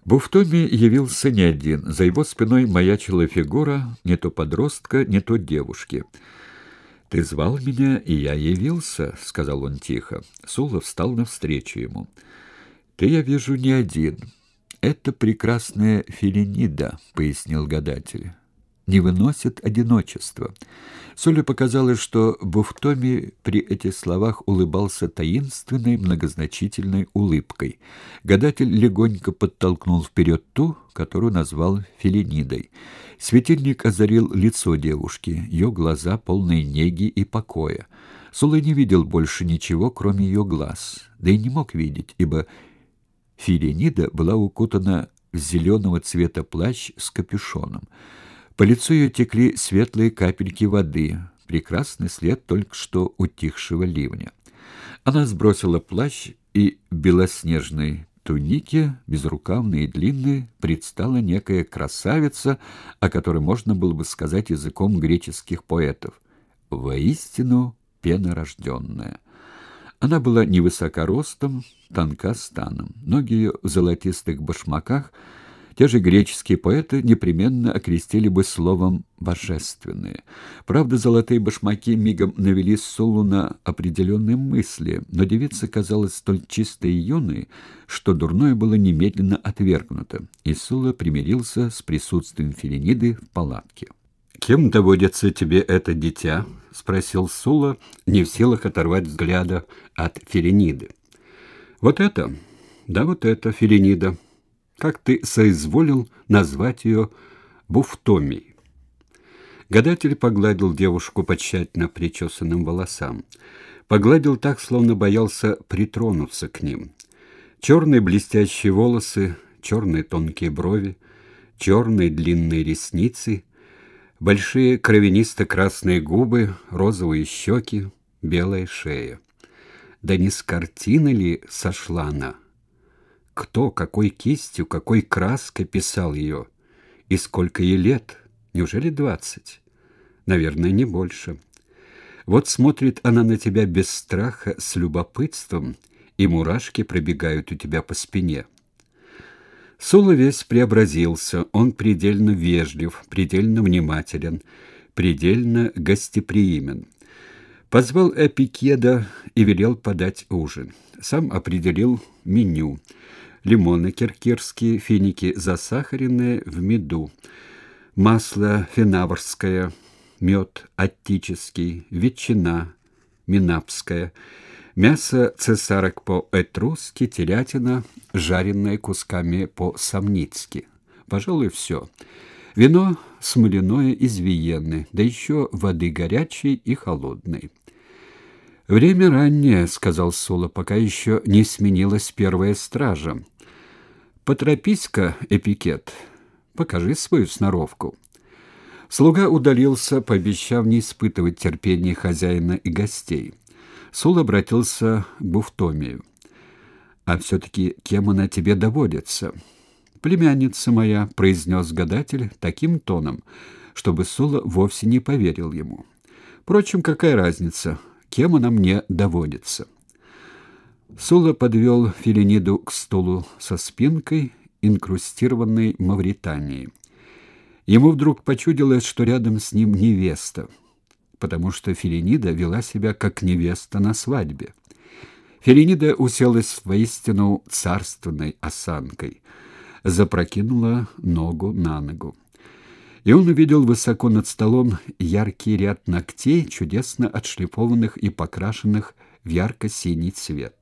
Буфтоми явился не один. За его спиной маячила фигура не то подростка, не то девушки. «Ты звал меня, и я явился», — сказал он тихо. Сула встал навстречу ему. «Ты, я вижу, не один. Это прекрасная Филинида», — пояснил гадатель. «Не выносит одиночества». Суле показалось, что Буфтоми при этих словах улыбался таинственной, многозначительной улыбкой. Гадатель легонько подтолкнул вперед ту, которую назвал Филинидой. Светильник озарил лицо девушки, ее глаза полные неги и покоя. Сула не видел больше ничего, кроме ее глаз, да и не мог видеть, ибо Филинида была укутана в зеленого цвета плащ с капюшоном. По лицу ее текли светлые капельки воды, прекрасный след только что утихшего ливня. Она сбросила плащ, и в белоснежной тунике, безрукавной и длинной, предстала некая красавица, о которой можно было бы сказать языком греческих поэтов. Воистину пенорожденная. Она была невысока ростом, тонка станом. Ноги ее в золотистых башмаках те же греческие поэты непременно окрестили бы словом «божественные». Правда, золотые башмаки мигом навели Сулу на определенные мысли, но девица казалась столь чистой и юной, что дурное было немедленно отвергнуто, и Сула примирился с присутствием Филиниды в палатке. «Кем доводится тебе это дитя?» — спросил Сула, не в силах оторвать взгляда от Филиниды. «Вот это, да вот это, Филинида. Как ты соизволил назвать ее Буфтомией?» Гадатель погладил девушку по тщательно причесанным волосам. Погладил так, словно боялся притронуться к ним. Черные блестящие волосы, черные тонкие брови, черные длинные ресницы, большие кровянисто-красные губы, розовые щеки, белая шея. Да не с картины ли сошла она? Кто, какой кистью, какой краской писал ее? И сколько ей лет? Неужели 20? Наверное, не больше. Вот смотрит она на тебя без страха, с любопытством, и мурашки пробегают у тебя по спине. Сула весь преобразился. Он предельно вежлив, предельно внимателен, предельно гостеприимен. Позвал Эпикеда и велел подать ужин. Сам определил меню. Лимоны киркирские, финики засахаренные в меду, масло фенаврское, мед аттический, ветчина минапская, мясо цесарок по-этрусски, телятина, жареная кусками по-самницки. Пожалуй, все. Вино смоляное из Виенны, да еще воды горячей и холодной. «Время раннее», — сказал Сула, — «пока еще не сменилась первая стража. Поторопись-ка, Эпикет, покажи свою сноровку». Слуга удалился, пообещав не испытывать терпения хозяина и гостей. Сула обратился к Буфтомию. «А все-таки кем она тебе доводится?» «Племянница моя», — произнес гадатель таким тоном, чтобы Сула вовсе не поверил ему. «Впрочем, какая разница, кем она мне доводится?» Сула подвел Филиниду к стулу со спинкой, инкрустированной Мавританией. Ему вдруг почудилось, что рядом с ним невеста, потому что Филинида вела себя как невеста на свадьбе. Филинида уселась воистину царственной осанкой, запрокинула ногу на ногу. И он увидел высоко над столом яркий ряд ногтей, чудесно отшлифованных и покрашенных в ярко-синий цвет.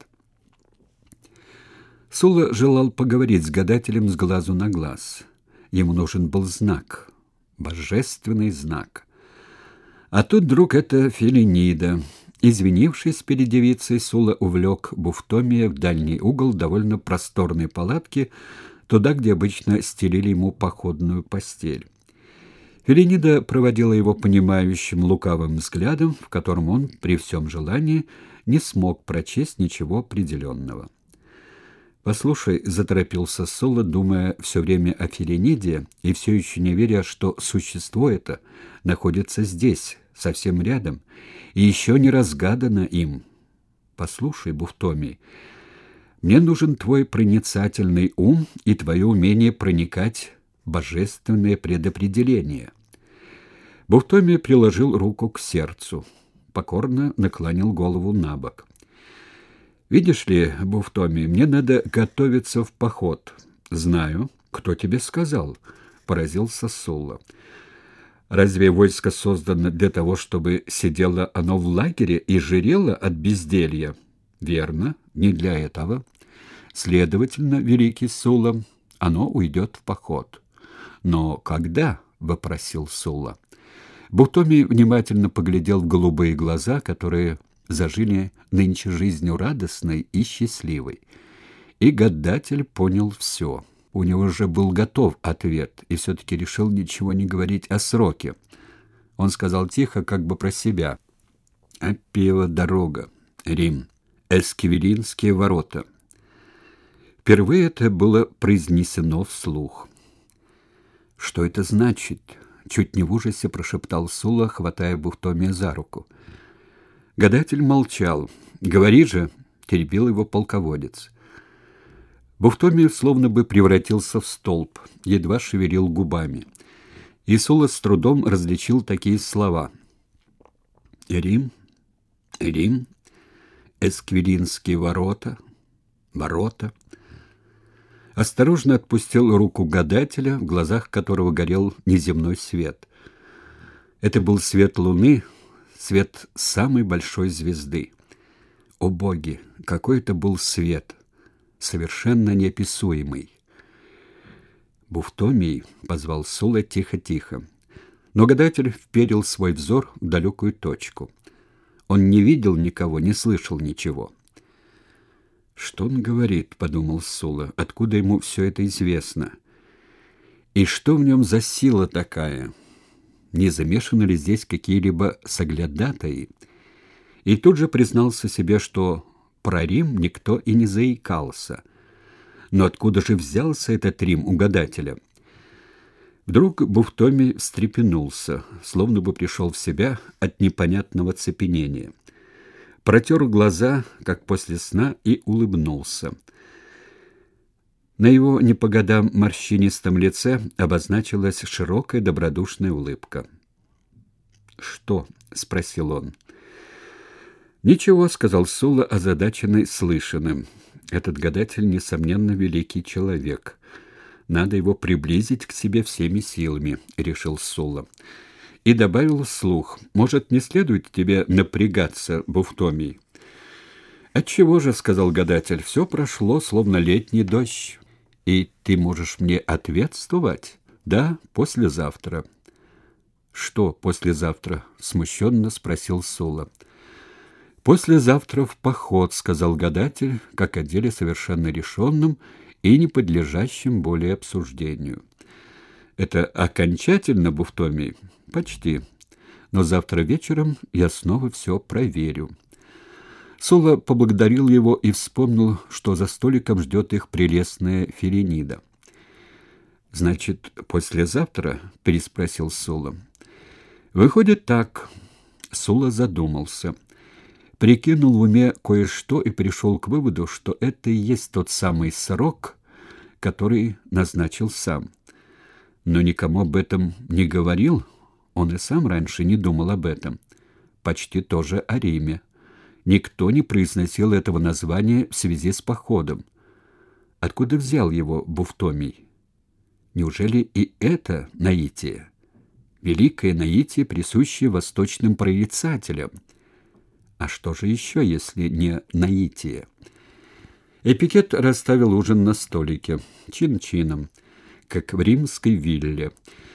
Сула желал поговорить с гадателем с глазу на глаз. Ему нужен был знак, божественный знак. А тут вдруг это Филинида. Извинившись перед девицей, Сула увлек Буфтомия в дальний угол довольно просторной палатки, туда, где обычно стелили ему походную постель. Филинида проводила его понимающим лукавым взглядом, в котором он, при всем желании, не смог прочесть ничего определенного. «Послушай», — заторопился Сула, думая все время о Филиниде и все еще не веря, что существо это находится здесь, совсем рядом, и еще не разгадано им. «Послушай, Буфтомий, Мне нужен твой проницательный ум и твое умение проникать в божественное предопределение». Бувтомий приложил руку к сердцу, покорно наклонил голову на бок. «Видишь ли, Бувтомий, мне надо готовиться в поход». «Знаю. Кто тебе сказал?» — поразился Сулла. «Разве войско создано для того, чтобы сидело оно в лагере и жирело от безделья?» «Верно, не для этого. Следовательно, великий Сулла, оно уйдет в поход». «Но когда?» — вопросил Сулла. Бувтомий внимательно поглядел в голубые глаза, которые зажили нынче жизнью радостной и счастливой. И гадатель понял все. У него уже был готов ответ, и все-таки решил ничего не говорить о сроке. Он сказал тихо, как бы про себя. «Аппиева дорога. Рим. Эсквилинские ворота». Впервые это было произнесено вслух. «Что это значит?» — чуть не в ужасе прошептал Сулла, хватая Бувтомия за руку. Гадатель молчал. «Говори же!» — теребил его полководец. Бувтомий словно бы превратился в столб, едва шевелил губами. И Сулла с трудом различил такие слова. «Рим, Рим, Эсквилинские ворота, ворота». Осторожно отпустил руку гадателя, в глазах которого горел неземной свет. Это был свет луны, свет самой большой звезды. О боги, какой это был свет, совершенно неописуемый. «Бувтомий», — позвал Сулла тихо-тихо. Но гадатель вперил свой взор в далекую точку. Он не видел никого, не слышал ничего. «Что он говорит?» — подумал Сулла. «Откуда ему все это известно? И что в нем за сила такая? Не замешаны ли здесь какие-либо соглядатаи?» И тут же признался себе, что про Рим никто и не заикался. Но откуда же взялся этот Рим у гадателя? Вдруг Бувтомий встрепенулся, словно бы пришел в себя от непонятного цепенения. Протер глаза, как после сна, и улыбнулся. На его не по годам морщинистом лице обозначилась широкая добродушная улыбка. «Что?» — спросил он. «Ничего», — сказал Сулла, озадаченный слышанным. «Этот гадатель, несомненно, великий человек. Надо его приблизить к себе всеми силами», — решил Сулла. И добавил вслух: «Может, не следует тебе напрягаться, Бувтомий?» «Отчего же?» — сказал гадатель. «Все прошло, словно летний дождь. И ты можешь мне ответствовать?» «Да, послезавтра». «Что послезавтра?» — смущенно спросил Сулла. «Послезавтра в поход», — сказал гадатель, как о деле совершенно решенном и не подлежащем более обсуждению. «Это окончательно, Бувтомий?» «Почти. Но завтра вечером я снова все проверю». Сулла поблагодарил его и вспомнил, что за столиком ждет их прелестная Филинида. «Значит, послезавтра?» — переспросил Сулла. «Выходит так». Сулла задумался. Прикинул в уме кое-что и пришел к выводу, что это и есть тот самый срок, который назначил сам. Но никому об этом не говорил. Он и сам раньше не думал об этом. Почти тоже о Риме. Никто не произносил этого названия в связи с походом. Откуда взял его Бувтомий? Неужели и это наитие? Великое наитие, присущее восточным прорицателям. А что же еще, если не наитие? Эпикет расставил ужин на столике, чин-чином, как в римской вилле.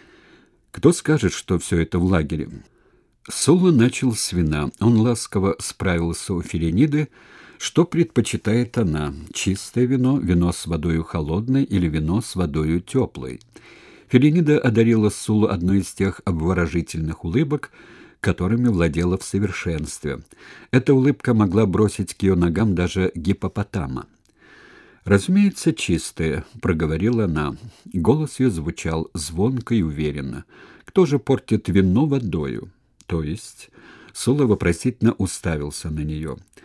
Кто скажет, что все это в лагере? Сулла начал с вина. Он ласково справился у Филиниды, что предпочитает она: чистое вино, вино с водою холодной или вино с водою теплой. Филинида одарила Суллу одной из тех обворожительных улыбок, которыми владела в совершенстве. Эта улыбка могла бросить к ее ногам даже гиппопотама. «Разумеется, чистое», — проговорила она. Голос ее звучал звонко и уверенно. «Кто же портит вино водою?» «То есть?» — Сулла вопросительно уставился на нее.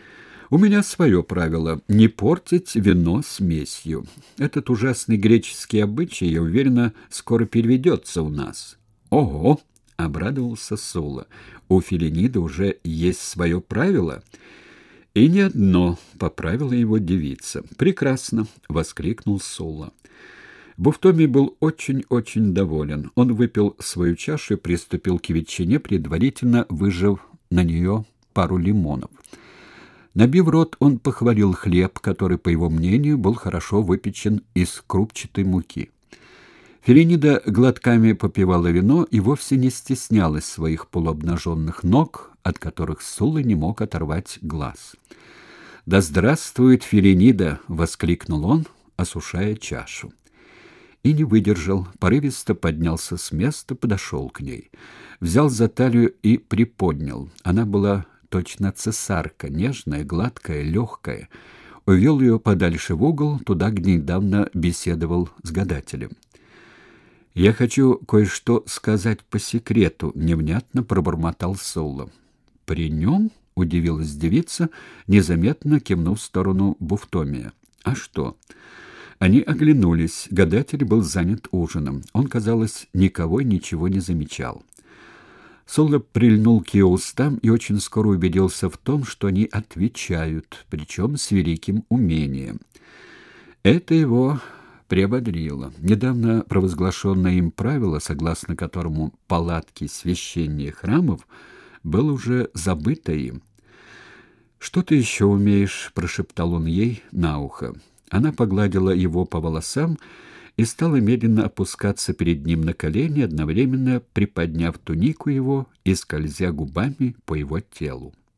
У меня свое правило — не портить вино смесью. Этот ужасный греческий обычай, я уверена, скоро переведется у нас». «Ого!» — обрадовался Сула. «У Филинида уже есть свое правило?» «И не одно», — поправила его девица. «Прекрасно!» — воскликнул Сула. Буфтомий был очень-очень доволен. Он выпил свою чашу и приступил к ветчине, предварительно выжав на нее пару лимонов. Набив рот, он похвалил хлеб, который, по его мнению, был хорошо выпечен из крупчатой муки. Филинида глотками попивала вино и вовсе не стеснялась своих полуобнаженных ног, от которых Сула не мог оторвать глаз. «Да здравствует Филинида!» — воскликнул он, осушая чашу. И не выдержал, порывисто поднялся с места, подошел к ней. Взял за талию и приподнял. Она была точно цесарка, нежная, гладкая, легкая. Увел ее подальше в угол, туда, где недавно беседовал с гадателем. «Я хочу кое-что сказать по секрету», — невнятно пробормотал Сула. «При нем?» — удивилась девица, незаметно кивнув в сторону Буфтомия. «А что?» Они оглянулись. Гадатель был занят ужином. Он, казалось, никого и ничего не замечал. Сула прильнул к ее устам и очень скоро убедился в том, что они отвечают, причем с великим умением. Это его приободрило. Недавно провозглашенное им правило, согласно которому палатки священнее храмов, было уже забыто им. «Что ты еще умеешь?» — прошептал он ей на ухо. Она погладила его по волосам и стала медленно опускаться перед ним на колени, одновременно приподняв тунику его и скользя губами по его телу.